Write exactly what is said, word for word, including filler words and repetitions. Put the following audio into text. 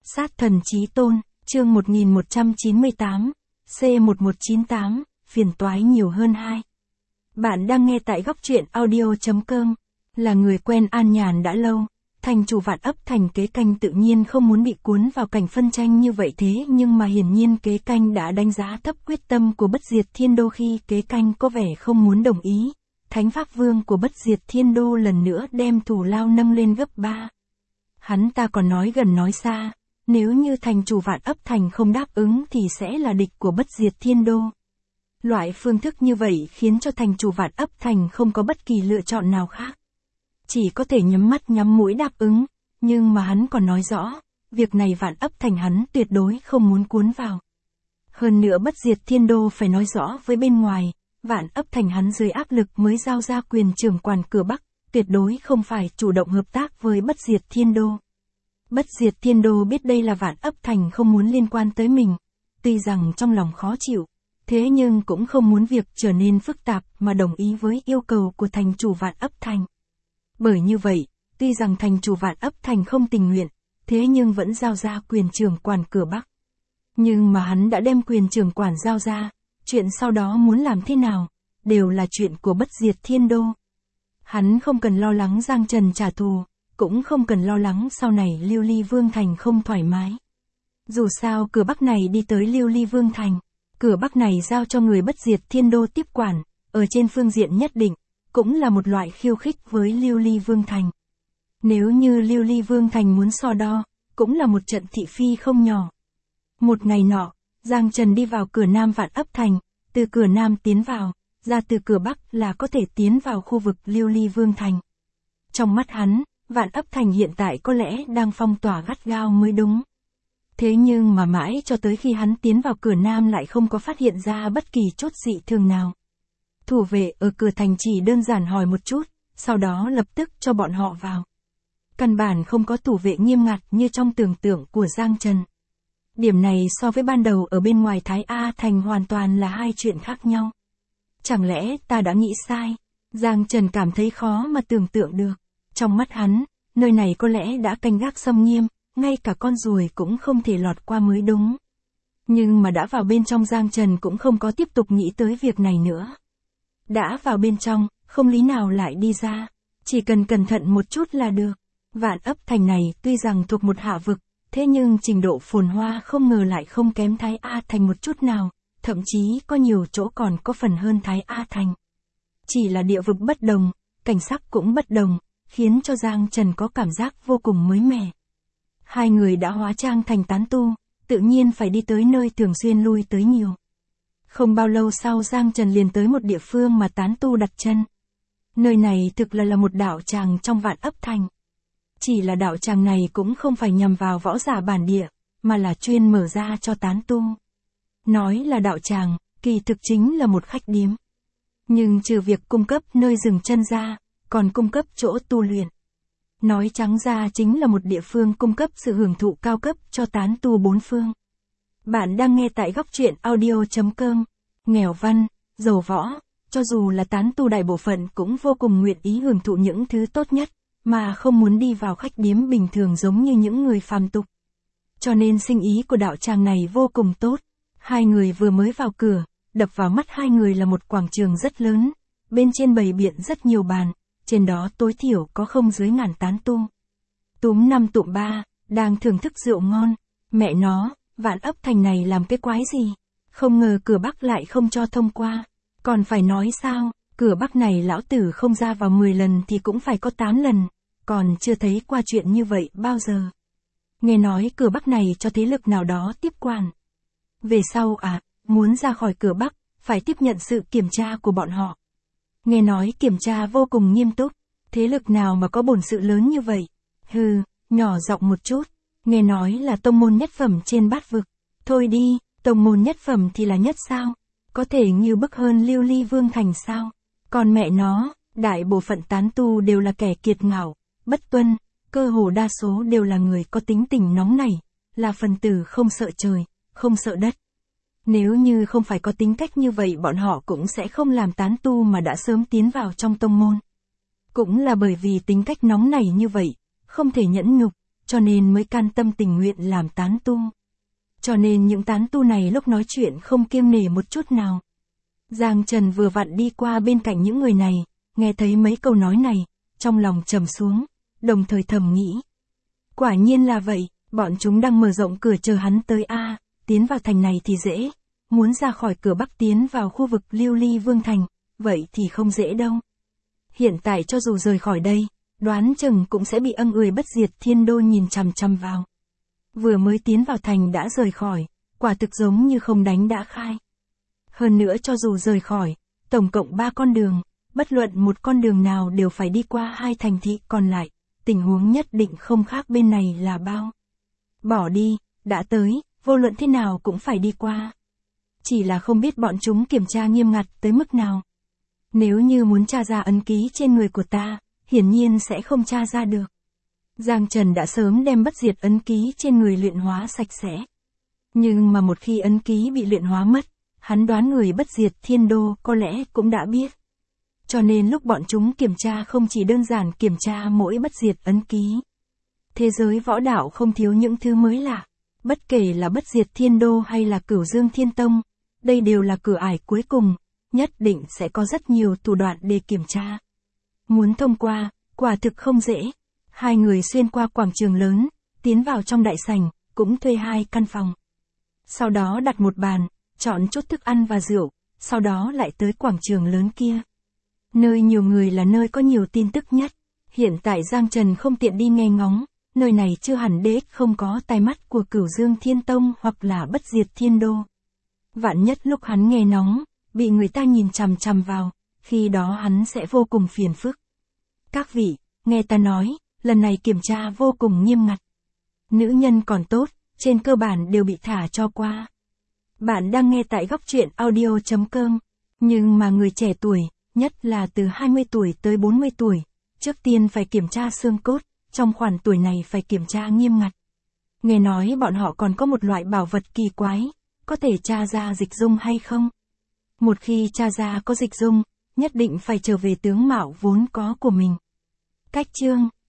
Sát thần chí tôn, chương một nghìn một trăm chín mươi tám, C một một chín tám, phiền toái nhiều hơn hai. Bạn đang nghe tại góc truyện audio chấm com, là người quen An Nhàn đã lâu, thành chủ Vạn Ấp Thành Kế Canh tự nhiên không muốn bị cuốn vào cảnh phân tranh như vậy thế nhưng mà hiển nhiên Kế Canh đã đánh giá thấp quyết tâm của Bất Diệt Thiên Đô khi Kế Canh có vẻ không muốn đồng ý. Thánh Pháp Vương của Bất Diệt Thiên Đô lần nữa đem thù lao nâng lên gấp ba. Hắn ta còn nói gần nói xa, nếu như thành chủ Vạn Ấp Thành không đáp ứng thì sẽ là địch của Bất Diệt Thiên Đô. Loại phương thức như vậy khiến cho thành chủ Vạn Ấp Thành không có bất kỳ lựa chọn nào khác. Chỉ có thể nhắm mắt nhắm mũi đáp ứng, nhưng mà hắn còn nói rõ, việc này Vạn Ấp Thành hắn tuyệt đối không muốn cuốn vào. Hơn nữa Bất Diệt Thiên Đô phải nói rõ với bên ngoài, Vạn Ấp Thành hắn dưới áp lực mới giao ra quyền trưởng quản cửa Bắc, tuyệt đối không phải chủ động hợp tác với Bất Diệt Thiên Đô. Bất Diệt Thiên Đô biết đây là Vạn Ấp Thành không muốn liên quan tới mình, tuy rằng trong lòng khó chịu, thế nhưng cũng không muốn việc trở nên phức tạp mà đồng ý với yêu cầu của thành chủ Vạn Ấp Thành. Bởi như vậy, tuy rằng thành chủ Vạn Ấp Thành không tình nguyện, thế nhưng vẫn giao ra quyền trưởng quản cửa Bắc. Nhưng mà hắn đã đem quyền trưởng quản giao ra, chuyện sau đó muốn làm thế nào, đều là chuyện của Bất Diệt Thiên Đô. Hắn không cần lo lắng Giang Trần trả thù, cũng không cần lo lắng sau này Lưu Ly Vương Thành không thoải mái. Dù sao cửa Bắc này đi tới Lưu Ly Vương Thành, cửa Bắc này giao cho người Bất Diệt Thiên Đô tiếp quản, ở trên phương diện nhất định, cũng là một loại khiêu khích với Lưu Ly Vương Thành. Nếu như Lưu Ly Vương Thành muốn so đo, cũng là một trận thị phi không nhỏ. Một ngày nọ, Giang Trần đi vào cửa Nam Vạn Ấp Thành, từ cửa Nam tiến vào, ra từ cửa Bắc là có thể tiến vào khu vực Lưu Ly Vương Thành. Trong mắt hắn, Vạn Ấp Thành hiện tại có lẽ đang phong tỏa gắt gao mới đúng. Thế nhưng mà mãi cho tới khi hắn tiến vào cửa Nam lại không có phát hiện ra bất kỳ chốt dị thường nào. Thủ vệ ở cửa thành chỉ đơn giản hỏi một chút, sau đó lập tức cho bọn họ vào. Căn bản không có thủ vệ nghiêm ngặt như trong tưởng tượng của Giang Trần. Điểm này so với ban đầu ở bên ngoài Thái A Thành hoàn toàn là hai chuyện khác nhau. Chẳng lẽ ta đã nghĩ sai? Giang Trần cảm thấy khó mà tưởng tượng được. Trong mắt hắn, nơi này có lẽ đã canh gác xâm nghiêm, ngay cả con ruồi cũng không thể lọt qua mới đúng. Nhưng mà đã vào bên trong Giang Trần cũng không có tiếp tục nghĩ tới việc này nữa. Đã vào bên trong, không lý nào lại đi ra, chỉ cần cẩn thận một chút là được. Vạn Ấp Thành này tuy rằng thuộc một hạ vực, thế nhưng trình độ phồn hoa không ngờ lại không kém Thái A Thành một chút nào, thậm chí có nhiều chỗ còn có phần hơn Thái A Thành. Chỉ là địa vực bất đồng, cảnh sắc cũng bất đồng, khiến cho Giang Trần có cảm giác vô cùng mới mẻ. Hai người đã hóa trang thành tán tu, tự nhiên phải đi tới nơi thường xuyên lui tới nhiều. Không bao lâu sau Giang Trần liền tới một địa phương mà tán tu đặt chân. Nơi này thực là là một đạo tràng trong Vạn Ấp Thành. Chỉ là đạo tràng này cũng không phải nhằm vào võ giả bản địa, mà là chuyên mở ra cho tán tu. Nói là đạo tràng, kỳ thực chính là một khách điếm. Nhưng trừ việc cung cấp nơi dừng chân ra, còn cung cấp chỗ tu luyện. Nói trắng ra chính là một địa phương cung cấp sự hưởng thụ cao cấp cho tán tu bốn phương. Bạn đang nghe tại góc truyện audio chấm com, nghèo văn, giàu võ, cho dù là tán tu đại bộ phận cũng vô cùng nguyện ý hưởng thụ những thứ tốt nhất, mà không muốn đi vào khách điếm bình thường giống như những người phàm tục. Cho nên sinh ý của đạo tràng này vô cùng tốt. Hai người vừa mới vào cửa, đập vào mắt hai người là một quảng trường rất lớn, bên trên bày biện rất nhiều bàn, trên đó tối thiểu có không dưới ngàn tán tu. Túm năm tụm ba, đang thưởng thức rượu ngon, mẹ nó, Vạn Ấp Thành này làm cái quái gì? Không ngờ cửa Bắc lại không cho thông qua, còn phải nói sao, cửa Bắc này lão tử không ra vào mười lần thì cũng phải có tám lần, còn chưa thấy qua chuyện như vậy bao giờ. Nghe nói cửa Bắc này cho thế lực nào đó tiếp quản. Về sau à, muốn ra khỏi cửa Bắc, phải tiếp nhận sự kiểm tra của bọn họ. Nghe nói kiểm tra vô cùng nghiêm túc, thế lực nào mà có bổn sự lớn như vậy? Hừ, nhỏ giọng một chút, nghe nói là tông môn nhất phẩm trên bát vực. Thôi đi, tông môn nhất phẩm thì là nhất sao? Có thể như bức hơn Lưu Ly Vương Thành sao? Còn mẹ nó, đại bộ phận tán tu đều là kẻ kiệt ngạo, bất tuân, cơ hồ đa số đều là người có tính tình nóng nảy, là phần tử không sợ trời, không sợ đất. Nếu như không phải có tính cách như vậy bọn họ cũng sẽ không làm tán tu mà đã sớm tiến vào trong tông môn. Cũng là bởi vì tính cách nóng nảy như vậy, không thể nhẫn nhục, cho nên mới can tâm tình nguyện làm tán tu. Cho nên những tán tu này lúc nói chuyện không kiêng nể một chút nào. Giang Trần vừa vặn đi qua bên cạnh những người này, nghe thấy mấy câu nói này, trong lòng trầm xuống, đồng thời thầm nghĩ. Quả nhiên là vậy, bọn chúng đang mở rộng cửa chờ hắn tới a, tiến vào thành này thì dễ, muốn ra khỏi cửa Bắc tiến vào khu vực Lưu Ly Vương thành, vậy thì không dễ đâu. Hiện tại cho dù rời khỏi đây, đoán chừng cũng sẽ bị âm ười bất diệt thiên đô nhìn chằm chằm vào. Vừa mới tiến vào thành đã rời khỏi, quả thực giống như không đánh đã khai. Hơn nữa cho dù rời khỏi, tổng cộng ba con đường, bất luận một con đường nào đều phải đi qua hai thành thị còn lại, tình huống nhất định không khác bên này là bao. Bỏ đi, đã tới, vô luận thế nào cũng phải đi qua. Chỉ là không biết bọn chúng kiểm tra nghiêm ngặt tới mức nào. Nếu như muốn tra ra ấn ký trên người của ta, hiển nhiên sẽ không tra ra được. Giang Trần đã sớm đem bất diệt ấn ký trên người luyện hóa sạch sẽ. Nhưng mà một khi ấn ký bị luyện hóa mất, hắn đoán người bất diệt thiên đô có lẽ cũng đã biết. Cho nên lúc bọn chúng kiểm tra không chỉ đơn giản kiểm tra mỗi bất diệt ấn ký. Thế giới võ đạo không thiếu những thứ mới lạ. Bất kể là bất diệt thiên đô hay là Cửu Dương Thiên Tông, đây đều là cửa ải cuối cùng, nhất định sẽ có rất nhiều thủ đoạn để kiểm tra. Muốn thông qua, quả thực không dễ. Hai người xuyên qua quảng trường lớn, tiến vào trong đại sảnh, cũng thuê hai căn phòng. Sau đó đặt một bàn, chọn chút thức ăn và rượu, sau đó lại tới quảng trường lớn kia. Nơi nhiều người là nơi có nhiều tin tức nhất. Hiện tại Giang Trần không tiện đi nghe ngóng, nơi này chưa hẳn đế không có tai mắt của Cửu Dương Thiên Tông hoặc là bất diệt thiên đô. Vạn nhất lúc hắn nghe nóng, bị người ta nhìn chằm chằm vào, khi đó hắn sẽ vô cùng phiền phức. Các vị, nghe ta nói, lần này kiểm tra vô cùng nghiêm ngặt. Nữ nhân còn tốt, trên cơ bản đều bị thả cho qua. Bạn đang nghe tại góc truyện audio chấm com, nhưng mà người trẻ tuổi, nhất là từ hai mươi tuổi tới bốn mươi tuổi, trước tiên phải kiểm tra xương cốt, trong khoảng tuổi này phải kiểm tra nghiêm ngặt. Nghe nói bọn họ còn có một loại bảo vật kỳ quái, có thể tra ra dịch dung hay không? Một khi tra ra có dịch dung, nhất định phải trở về tướng mạo vốn có của mình. Cách chương